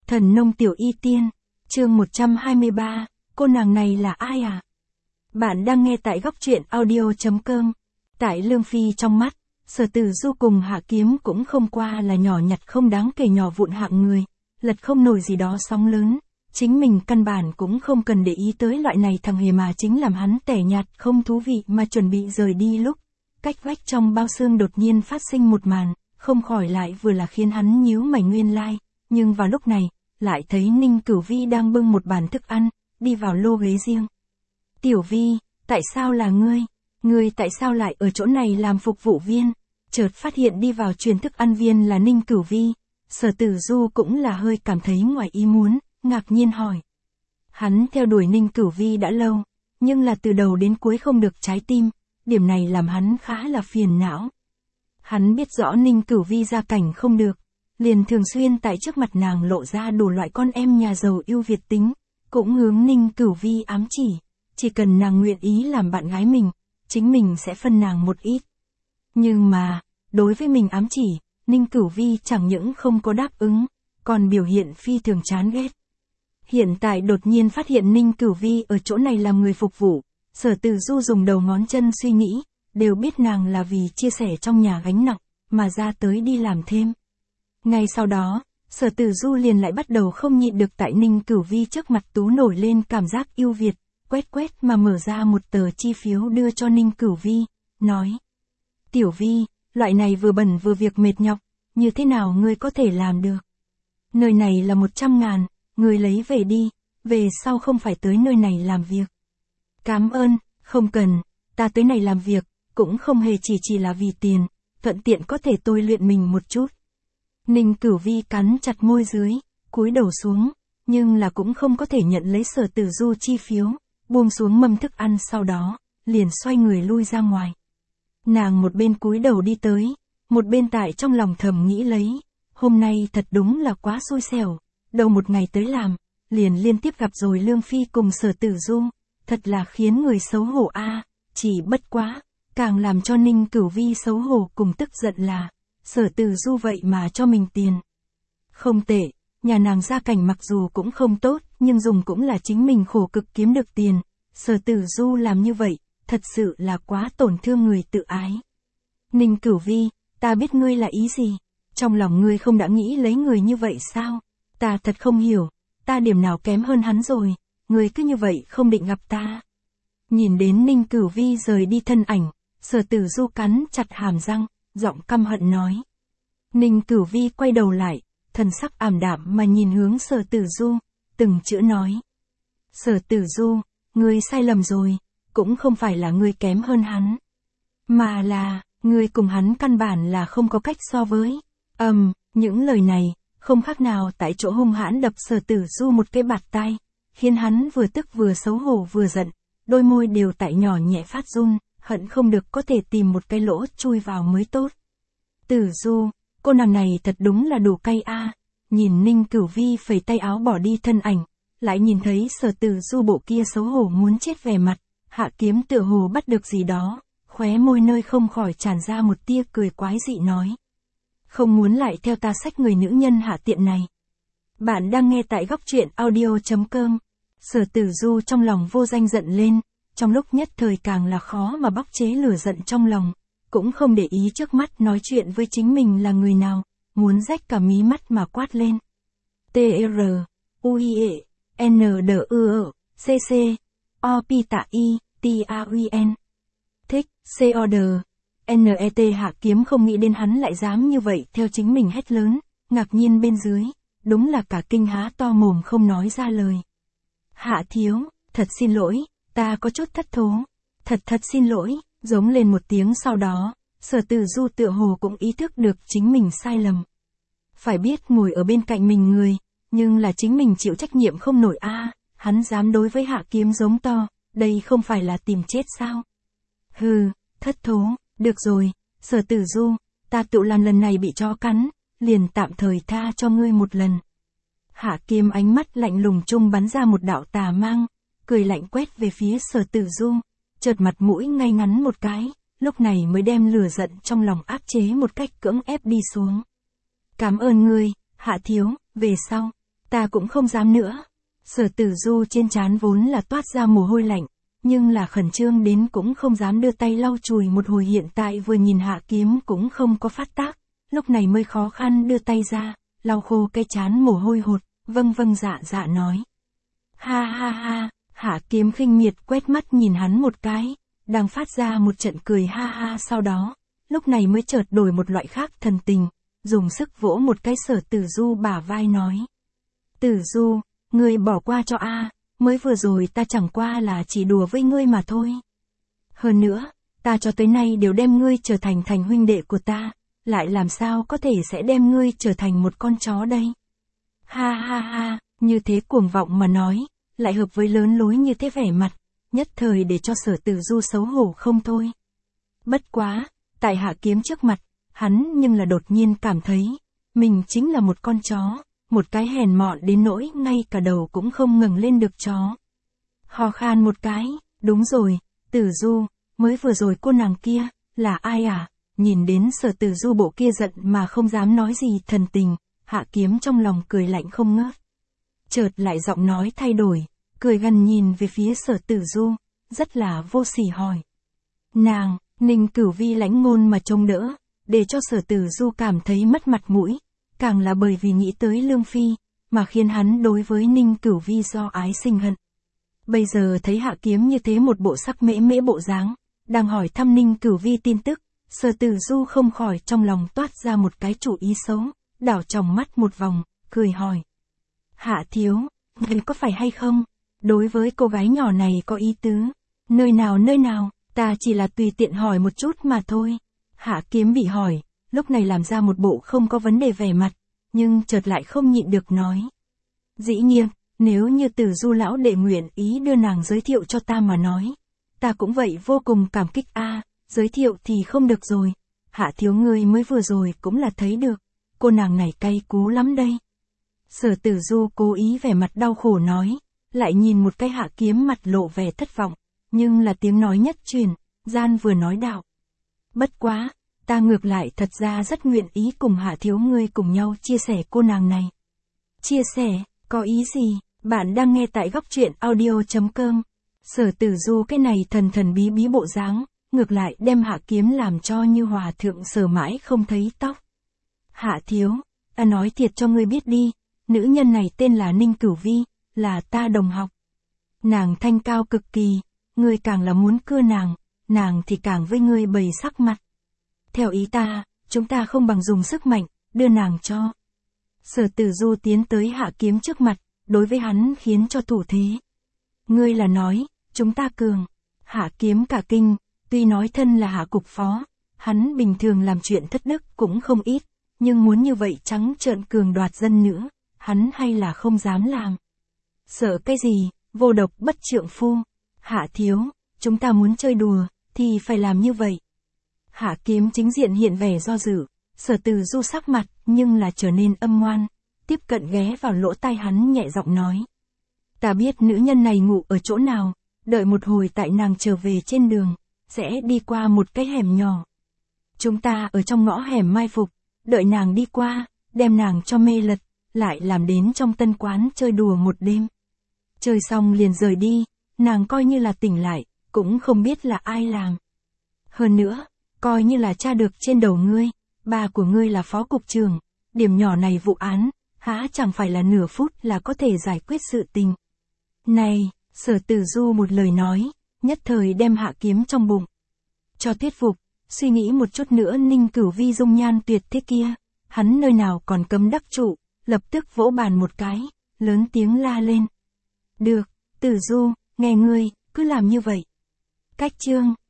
Thần nông tiểu y tiên, chương 123, cô nàng này là ai à? Bạn đang nghe tại góc truyện audio.com. Tại Lương Phi trong mắt, Sở Tử Du cùng Hạ Kiếm cũng không qua là nhỏ nhặt không đáng kể nhỏ vụn hạng người, lật không nổi gì đó sóng lớn, chính mình căn bản cũng không cần để ý tới loại này thằng hề mà chính làm hắn tẻ nhạt không thú vị mà chuẩn bị rời đi lúc, cách vách trong bao xương đột nhiên phát sinh một màn, không khỏi lại vừa là khiến hắn nhíu mày nguyên lai, nhưng vào lúc này, lại thấy Ninh Cửu Vi đang bưng một bàn thức ăn, đi vào lô ghế riêng. Tiểu Vi, tại sao là ngươi? Ngươi tại sao lại ở chỗ này làm phục vụ viên? Chợt phát hiện đi vào truyền thức ăn viên là Ninh Cửu Vi, Sở Tử Du cũng là hơi cảm thấy ngoài ý muốn, ngạc nhiên hỏi. Hắn theo đuổi Ninh Cửu Vi đã lâu, nhưng là từ đầu đến cuối không được trái tim, điểm này làm hắn khá là phiền não. Hắn biết rõ Ninh Cửu Vi gia cảnh không được, liền thường xuyên tại trước mặt nàng lộ ra đủ loại con em nhà giàu yêu Việt tính, cũng hướng Ninh Cửu Vi ám chỉ cần nàng nguyện ý làm bạn gái mình, chính mình sẽ phân nàng một ít. Nhưng mà, đối với mình ám chỉ, Ninh Cửu Vi chẳng những không có đáp ứng, còn biểu hiện phi thường chán ghét. Hiện tại đột nhiên phát hiện Ninh Cửu Vi ở chỗ này làm người phục vụ, Sở Tử Du dùng đầu ngón chân suy nghĩ, đều biết nàng là vì chia sẻ trong nhà gánh nặng, mà ra tới đi làm thêm. Ngay sau đó, Sở Tử Du liền lại bắt đầu không nhịn được tại Ninh Cửu Vi trước mặt tú nổi lên cảm giác yêu Việt, quét mà mở ra một tờ chi phiếu đưa cho Ninh Cửu Vi, nói. Tiểu Vi, loại này vừa bẩn vừa việc mệt nhọc, như thế nào ngươi có thể làm được? Nơi này là 100.000, ngươi lấy về đi, về sau không phải tới nơi này làm việc. Cảm ơn, không cần, ta tới này làm việc, cũng không hề chỉ là vì tiền, thuận tiện có thể tôi luyện mình một chút. Ninh Cửu Vi cắn chặt môi dưới, cúi đầu xuống, nhưng là cũng không có thể nhận lấy Sở Tử Du chi phiếu, buông xuống mâm thức ăn sau đó, liền xoay người lui ra ngoài. Nàng một bên cúi đầu đi tới, một bên tại trong lòng thầm nghĩ lấy, hôm nay thật đúng là quá xui xẻo, đầu một ngày tới làm, liền liên tiếp gặp rồi Lương Phi cùng Sở Tử Du, thật là khiến người xấu hổ a. Chỉ bất quá, càng làm cho Ninh Cửu Vi xấu hổ cùng tức giận là, Sở Tử Du vậy mà cho mình tiền. Không tệ, nhà nàng gia cảnh mặc dù cũng không tốt, nhưng dùng cũng là chính mình khổ cực kiếm được tiền, Sở Tử Du làm như vậy, thật sự là quá tổn thương người tự ái. Ninh Cửu Vi, ta biết ngươi là ý gì, trong lòng ngươi không đã nghĩ lấy người như vậy sao? Ta thật không hiểu, ta điểm nào kém hơn hắn rồi, ngươi cứ như vậy không định gặp ta. Nhìn đến Ninh Cửu Vi rời đi thân ảnh, Sở Tử Du cắn chặt hàm răng, giọng căm hận nói. Ninh Cửu Vi quay đầu lại, thần sắc ảm đạm mà nhìn hướng Sở Tử Du, từng chữ nói. Sở Tử Du, ngươi sai lầm rồi, cũng không phải là ngươi kém hơn hắn, mà là, ngươi cùng hắn căn bản là không có cách so với. Những lời này, không khác nào tại chỗ hung hãn đập Sở Tử Du một cái bạt tai, khiến hắn vừa tức vừa xấu hổ vừa giận, đôi môi đều tại nhỏ nhẹ phát run, hận không được có thể tìm một cái lỗ chui vào mới tốt. Tử Du, cô nàng này thật đúng là đủ cay a. Nhìn Ninh Cửu Vi phẩy tay áo bỏ đi thân ảnh, lại nhìn thấy Sở Tử Du bộ kia xấu hổ muốn chết vẻ mặt, Hạ Kiếm tựa hồ bắt được gì đó, khóe môi nơi không khỏi tràn ra một tia cười quái dị nói. Không muốn lại theo ta xách người nữ nhân hạ tiện này. Bạn đang nghe tại góc truyện audio.com. Sở Tử Du trong lòng vô danh giận lên, trong lúc nhất thời càng là khó mà bóc chế lửa giận trong lòng, cũng không để ý trước mắt nói chuyện với chính mình là người nào, muốn rách cả mí mắt mà quát lên. T-R, U-I-E, N-D-U-E, C-C, O-P-T-I, T-A-U-N. Thích, C-O-D, N-E-T. Hạ Kiếm không nghĩ đến hắn lại dám như vậy theo chính mình hét lớn, ngạc nhiên bên dưới, đúng là cả kinh há to mồm không nói ra lời. Hạ thiếu, thật xin lỗi, ta có chút thất thố, thật xin lỗi, giống lên một tiếng sau đó, Sở Tử Du tựa hồ cũng ý thức được chính mình sai lầm. Phải biết ngồi ở bên cạnh mình người, nhưng là chính mình chịu trách nhiệm không nổi a. Hắn dám đối với Hạ Kiếm giống to, đây không phải là tìm chết sao? Hừ, thất thố, được rồi, Sở Tử Du, ta tự làm lần này bị chó cắn, liền tạm thời tha cho ngươi một lần. Hạ Kiếm ánh mắt lạnh lùng trung bắn ra một đạo tà mang, cười lạnh quét về phía Sở Tử Du, chợt mặt mũi ngay ngắn một cái, lúc này mới đem lửa giận trong lòng áp chế một cách cưỡng ép đi xuống. Cảm ơn ngươi, Hạ thiếu, về sau, Ta cũng không dám nữa. Sở Tử Du trên trán vốn là toát ra mồ hôi lạnh, nhưng là khẩn trương đến cũng không dám đưa tay lau chùi một hồi, hiện tại vừa nhìn Hạ Kiếm cũng không có phát tác, lúc này mới khó khăn đưa tay ra, lau khô cái trán mồ hôi hột, vâng vâng dạ dạ nói. Ha ha ha, Hạ Kiếm khinh miệt quét mắt nhìn hắn một cái, đang phát ra một trận cười ha ha, sau đó, lúc này mới chợt đổi một loại khác thần tình, dùng sức vỗ một cái Sở Tử Du bả vai nói. Tử Du, ngươi bỏ qua cho a, mới vừa rồi ta chẳng qua là chỉ đùa với ngươi mà thôi. Hơn nữa, ta cho tới nay đều đem ngươi trở thành huynh đệ của ta, lại làm sao có thể sẽ đem ngươi trở thành một con chó đây. Ha ha ha, như thế cuồng vọng mà nói, lại hợp với lớn lối như thế vẻ mặt, nhất thời để cho Sở Tử Du xấu hổ không thôi. Bất quá, tại Hạ Kiếm trước mặt, hắn nhưng là đột nhiên cảm thấy, mình chính là một con chó, một cái hèn mọn đến nỗi ngay cả đầu cũng không ngẩng lên được chó. Ho khan một cái, đúng rồi, Tử Du, mới vừa rồi cô nàng kia, là ai à? Nhìn đến Sở Tử Du bộ kia giận mà không dám nói gì thần tình, Hạ Kiếm trong lòng cười lạnh không ngớt. Chợt lại giọng nói thay đổi, cười gần nhìn về phía Sở Tử Du, rất là vô sỉ hỏi. Nàng, Ninh Cửu Vi lãnh ngôn mà trông đỡ, để cho Sở Tử Du cảm thấy mất mặt mũi, càng là bởi vì nghĩ tới Lương Phi, mà khiến hắn đối với Ninh Cửu Vi do ái sinh hận. Bây giờ thấy Hạ Kiếm như thế một bộ sắc mễ mễ bộ dáng, đang hỏi thăm Ninh Cửu Vi tin tức, Sở Tử Du không khỏi trong lòng toát ra một cái chủ ý xấu, đảo tròng mắt một vòng, cười hỏi. Hạ thiếu, người có phải hay không? Đối với cô gái nhỏ này có ý tứ. Nơi nào, ta chỉ là tùy tiện hỏi một chút mà thôi. Hạ Kiếm bị hỏi, lúc này làm ra một bộ không có vấn đề vẻ mặt, nhưng chợt lại không nhịn được nói. Dĩ nhiên, nếu như Tử Du lão đệ nguyện ý đưa nàng giới thiệu cho ta mà nói, ta cũng vậy vô cùng cảm kích a. Giới thiệu thì không được rồi. Hạ thiếu ngươi mới vừa rồi cũng là thấy được, cô nàng này cay cú lắm đây. Sở Tử Du cố ý vẻ mặt đau khổ nói, lại nhìn một cái Hạ Kiếm mặt lộ vẻ thất vọng, nhưng là tiếng nói nhất truyền, gian vừa nói đạo. Bất quá, ta ngược lại thật ra rất nguyện ý cùng Hạ thiếu ngươi cùng nhau chia sẻ cô nàng này. Chia sẻ, có ý gì? Bạn đang nghe tại góc truyện audio.com. Sở Tử Du cái này thần bí bí bộ dáng, ngược lại đem Hạ Kiếm làm cho như hòa thượng sờ mãi không thấy tóc. Hạ thiếu, ta nói thiệt cho ngươi biết đi, nữ nhân này tên là Ninh Cửu Vi, là ta đồng học. Nàng thanh cao cực kỳ, ngươi càng là muốn cưa nàng thì càng với ngươi bày sắc mặt. Theo ý ta, chúng ta không bằng dùng sức mạnh, đưa nàng cho. Sở Tử Du tiến tới Hạ Kiếm trước mặt, đối với hắn khiến cho thủ thế. Ngươi là nói, chúng ta cường. Hạ Kiếm cả kinh, tuy nói thân là Hạ cục phó, hắn bình thường làm chuyện thất đức cũng không ít, nhưng muốn như vậy trắng trợn cường đoạt dân nữa, hắn hay là không dám làm. Sợ cái gì, vô độc bất trượng phu. Hạ thiếu, chúng ta muốn chơi đùa, thì phải làm như vậy. Hạ Kiếm chính diện hiện vẻ do dự, Sở Tử Du sắc mặt, nhưng là trở nên âm ngoan, tiếp cận ghé vào lỗ tai hắn nhẹ giọng nói. Ta biết nữ nhân này ngủ ở chỗ nào, đợi một hồi tại nàng trở về trên đường, sẽ đi qua một cái hẻm nhỏ. Chúng ta ở trong ngõ hẻm mai phục, đợi nàng đi qua, đem nàng cho mê lật, lại làm đến trong tân quán chơi đùa một đêm. Chơi xong liền rời đi, nàng coi như là tỉnh lại, cũng không biết là ai làm. Hơn nữa, coi như là tra được trên đầu ngươi, ba của ngươi là phó cục trưởng, điểm nhỏ này vụ án, há chẳng phải là nửa phút là có thể giải quyết sự tình. Này, Sở Tử Du một lời nói, nhất thời đem Hạ Kiếm trong bụng. Cho thuyết phục, suy nghĩ một chút nữa Ninh Cửu Vi dung nhan tuyệt thế kia, hắn nơi nào còn cấm đắc trụ, lập tức vỗ bàn một cái, lớn tiếng la lên. Được, Tử Du, nghe ngươi, cứ làm như vậy. Cách chương